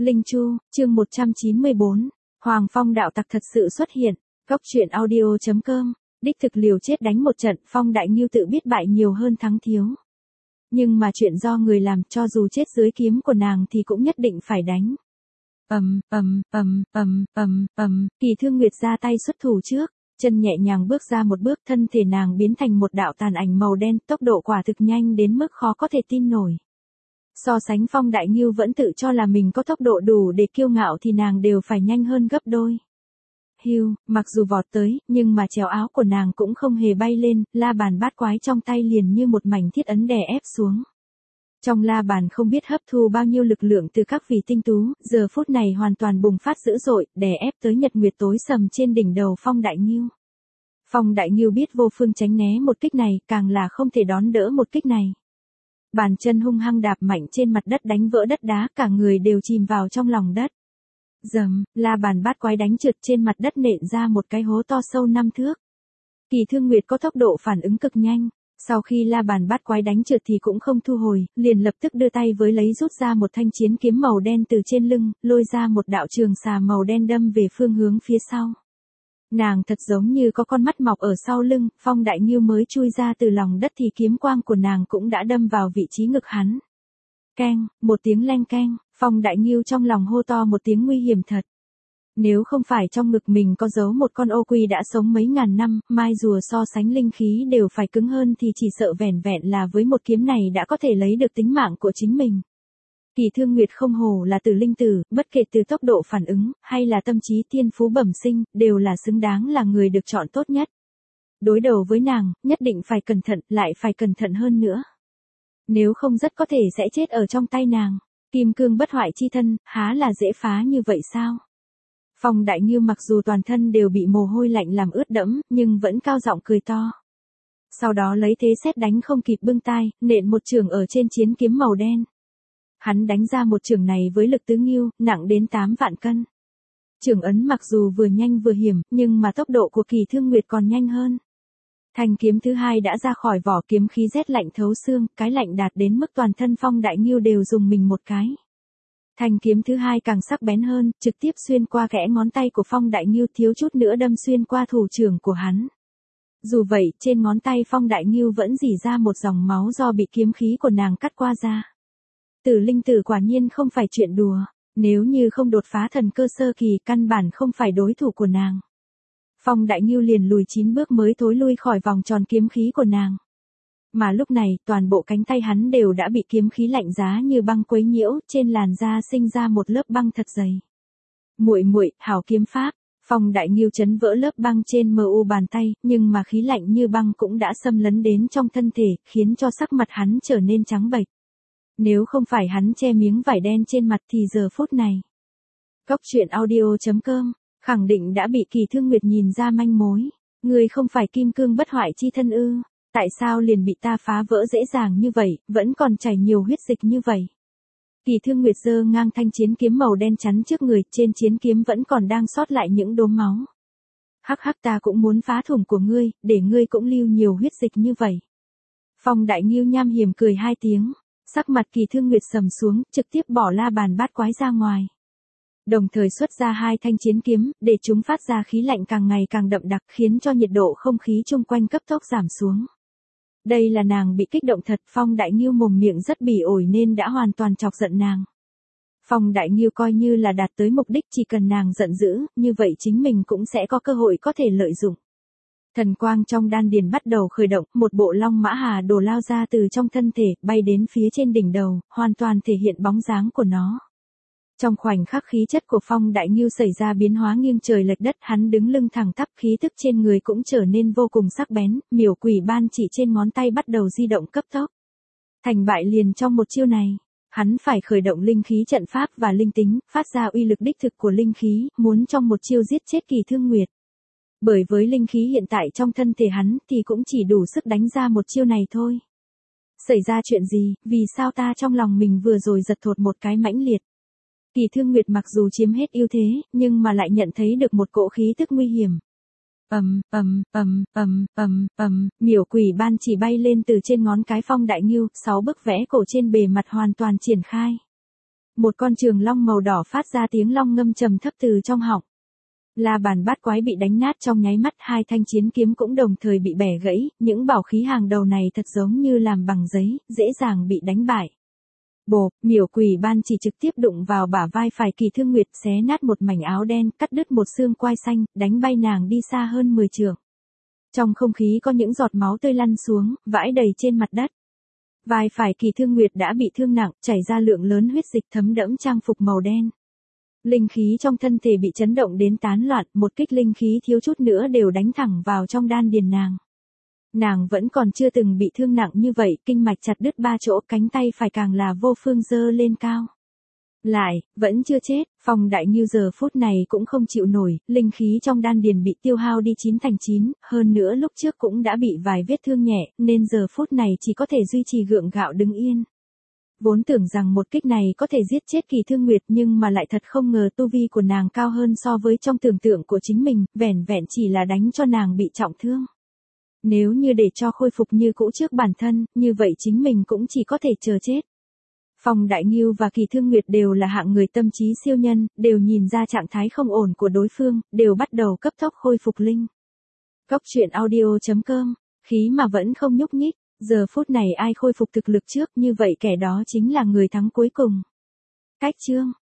Linh Chu, chương 194, Hoàng Phong đạo tặc thật sự xuất hiện, Cốc truyện audio.com, đích thực liều chết đánh một trận, Phong Đại Ngưu tự biết bại nhiều hơn thắng thiếu. Nhưng mà chuyện do người làm, cho dù chết dưới kiếm của nàng thì cũng nhất định phải đánh. Kỳ Thương Nguyệt ra tay xuất thủ trước, chân nhẹ nhàng bước ra một bước, thân thể nàng biến thành một đạo tàn ảnh màu đen, tốc độ quả thực nhanh đến mức khó có thể tin nổi. So sánh Phong Đại Ngưu vẫn tự cho là mình có tốc độ đủ để kiêu ngạo thì nàng đều phải nhanh hơn gấp đôi. Hưu, mặc dù vọt tới, nhưng mà chéo áo của nàng cũng không hề bay lên, la bàn bát quái trong tay liền như một mảnh thiết ấn đè ép xuống. Trong la bàn không biết hấp thu bao nhiêu lực lượng từ các vị tinh tú, giờ phút này hoàn toàn bùng phát dữ dội, đè ép tới nhật nguyệt tối sầm trên đỉnh đầu Phong Đại Ngưu. Phong Đại Ngưu biết vô phương tránh né một kích này, càng là không thể đón đỡ một kích này. Bàn chân hung hăng đạp mạnh trên mặt đất đánh vỡ đất đá, cả người đều chìm vào trong lòng đất. Dầm, la bàn bát quái đánh trượt trên mặt đất nện ra một cái hố to sâu 5 thước. Kỳ Thương Nguyệt có tốc độ phản ứng cực nhanh, sau khi la bàn bát quái đánh trượt thì cũng không thu hồi, liền lập tức đưa tay với lấy rút ra một thanh chiến kiếm màu đen từ trên lưng, lôi ra một đạo trường xà màu đen đâm về phương hướng phía sau. Nàng thật giống như có con mắt mọc ở sau lưng, Phong Đại Ngưu mới chui ra từ lòng đất thì kiếm quang của nàng cũng đã đâm vào vị trí ngực hắn. Keng, một tiếng leng keng, Phong Đại Ngưu trong lòng hô to một tiếng nguy hiểm thật. Nếu không phải trong ngực mình có giấu một con ô quy đã sống mấy ngàn năm, mai rùa so sánh linh khí đều phải cứng hơn thì chỉ sợ vẻn vẹn là với một kiếm này đã có thể lấy được tính mạng của chính mình. Kỳ Thương Nguyệt không hổ là tử linh tử, bất kể từ tốc độ phản ứng, hay là tâm trí thiên phú bẩm sinh, đều là xứng đáng là người được chọn tốt nhất. Đối đầu với nàng, nhất định phải cẩn thận, lại phải cẩn thận hơn nữa. Nếu không rất có thể sẽ chết ở trong tay nàng. Kim cương bất hoại chi thân, há là dễ phá như vậy sao? Phong Đại Ngưu mặc dù toàn thân đều bị mồ hôi lạnh làm ướt đẫm, nhưng vẫn cao giọng cười to. Sau đó lấy thế sét đánh không kịp bưng tai, nện một chưởng ở trên chiến kiếm màu đen. Hắn đánh ra một chưởng này với lực tứ ngưu, nặng đến 8 vạn cân. Chưởng ấn mặc dù vừa nhanh vừa hiểm, nhưng mà tốc độ của Kỳ Thương Nguyệt còn nhanh hơn. Thanh kiếm thứ hai đã ra khỏi vỏ, kiếm khí rét lạnh thấu xương, cái lạnh đạt đến mức toàn thân Phong Đại Ngưu đều dùng mình một cái. Thanh kiếm thứ hai càng sắc bén hơn, trực tiếp xuyên qua kẽ ngón tay của Phong Đại Ngưu, thiếu chút nữa đâm xuyên qua thủ trưởng của hắn. Dù vậy, trên ngón tay Phong Đại Ngưu vẫn rỉ ra một dòng máu do bị kiếm khí của nàng cắt qua ra. Tử linh tử quả nhiên không phải chuyện đùa, nếu như không đột phá thần cơ sơ kỳ căn bản không phải đối thủ của nàng. Phong Đại Ngưu liền lùi 9 bước mới thối lui khỏi vòng tròn kiếm khí của nàng. Mà lúc này, toàn bộ cánh tay hắn đều đã bị kiếm khí lạnh giá như băng quấy nhiễu, trên làn da sinh ra một lớp băng thật dày. Muội muội, hảo kiếm pháp. Phong Đại Ngưu chấn vỡ lớp băng trên mu bàn tay, nhưng mà khí lạnh như băng cũng đã xâm lấn đến trong thân thể, khiến cho sắc mặt hắn trở nên trắng bệch. Nếu không phải hắn che miếng vải đen trên mặt thì giờ phút này, Cốc truyện audio.com, khẳng định đã bị Kỳ Thương Nguyệt nhìn ra manh mối. Người không phải kim cương bất hoại chi thân ư? Tại sao liền bị ta phá vỡ dễ dàng như vậy, vẫn còn chảy nhiều huyết dịch như vậy? Kỳ Thương Nguyệt giơ ngang thanh chiến kiếm màu đen chắn trước người, trên chiến kiếm vẫn còn đang sót lại những đốm máu. Hắc hắc, ta cũng muốn phá thủng của ngươi, để ngươi cũng lưu nhiều huyết dịch như vậy. Phong Đại Ngưu nham hiểm cười 2 tiếng, sắc mặt Kỳ Thương Nguyệt sầm xuống, trực tiếp bỏ la bàn bát quái ra ngoài. Đồng thời xuất ra 2 thanh chiến kiếm, để chúng phát ra khí lạnh càng ngày càng đậm đặc, khiến cho nhiệt độ không khí chung quanh cấp tốc giảm xuống. Đây là nàng bị kích động thật, Phong Đại Ngưu mồm miệng rất bỉ ổi nên đã hoàn toàn chọc giận nàng. Phong Đại Ngưu coi như là đạt tới mục đích, chỉ cần nàng giận dữ, như vậy chính mình cũng sẽ có cơ hội có thể lợi dụng. Thần quang trong đan điền bắt đầu khởi động, một bộ long mã hà đồ lao ra từ trong thân thể, bay đến phía trên đỉnh đầu, hoàn toàn thể hiện bóng dáng của nó. Trong khoảnh khắc khí chất của Phong Đại Ngưu xảy ra biến hóa nghiêng trời lệch đất, hắn đứng lưng thẳng tắp, khí tức trên người cũng trở nên vô cùng sắc bén, miểu quỷ ban chỉ trên ngón tay bắt đầu di động cấp tốc. Thành bại liền trong một chiêu này, hắn phải khởi động linh khí trận pháp và linh tính, phát ra uy lực đích thực của linh khí, muốn trong một chiêu giết chết Kỳ Thương Nguyệt. Bởi với linh khí hiện tại trong thân thể hắn thì cũng chỉ đủ sức đánh ra một chiêu này thôi. Xảy ra chuyện gì, vì sao ta trong lòng mình vừa rồi giật thột một cái mãnh liệt. Kỳ Thương Nguyệt mặc dù chiếm hết ưu thế, nhưng mà lại nhận thấy được một cỗ khí tức nguy hiểm. Miểu quỷ ban chỉ bay lên từ trên ngón cái Phong Đại Ngưu, 6 bức vẽ cổ trên bề mặt hoàn toàn triển khai. Một con trường long màu đỏ phát ra tiếng long ngâm trầm thấp từ trong họng. La bàn bát quái bị đánh nát trong nháy mắt, hai thanh chiến kiếm cũng đồng thời bị bẻ gãy, những bảo khí hàng đầu này thật giống như làm bằng giấy, dễ dàng bị đánh bại. Bộp, miểu quỷ ban chỉ trực tiếp đụng vào bả vai phải Kỳ Thương Nguyệt, xé nát một mảnh áo đen, cắt đứt một xương quai xanh, đánh bay nàng đi xa hơn 10 trượng. Trong không khí có những giọt máu tươi lăn xuống, vãi đầy trên mặt đất. Vai phải Kỳ Thương Nguyệt đã bị thương nặng, chảy ra lượng lớn huyết dịch thấm đẫm trang phục màu đen. Linh khí trong thân thể bị chấn động đến tán loạn, một kích linh khí thiếu chút nữa đều đánh thẳng vào trong đan điền nàng. Nàng vẫn còn chưa từng bị thương nặng như vậy, kinh mạch chặt đứt 3 chỗ, cánh tay phải càng là vô phương giơ lên cao. Lại, vẫn chưa chết, Phong Đại Ngưu giờ phút này cũng không chịu nổi, linh khí trong đan điền bị tiêu hao đi 9 thành 9, hơn nữa lúc trước cũng đã bị vài vết thương nhẹ, nên giờ phút này chỉ có thể duy trì gượng gạo đứng yên. Vốn tưởng rằng một kích này có thể giết chết Kỳ Thương Nguyệt, nhưng mà lại thật không ngờ tu vi của nàng cao hơn so với trong tưởng tượng của chính mình, vẻn vẹn chỉ là đánh cho nàng bị trọng thương. Nếu như để cho khôi phục như cũ trước bản thân, như vậy chính mình cũng chỉ có thể chờ chết. Phong Đại Ngưu và Kỳ Thương Nguyệt đều là hạng người tâm trí siêu nhân, đều nhìn ra trạng thái không ổn của đối phương, đều bắt đầu cấp tốc khôi phục linh. Cốc truyện audio.com, khí mà vẫn không nhúc nhích, giờ phút này ai khôi phục thực lực trước, như vậy kẻ đó chính là người thắng cuối cùng. Cách chương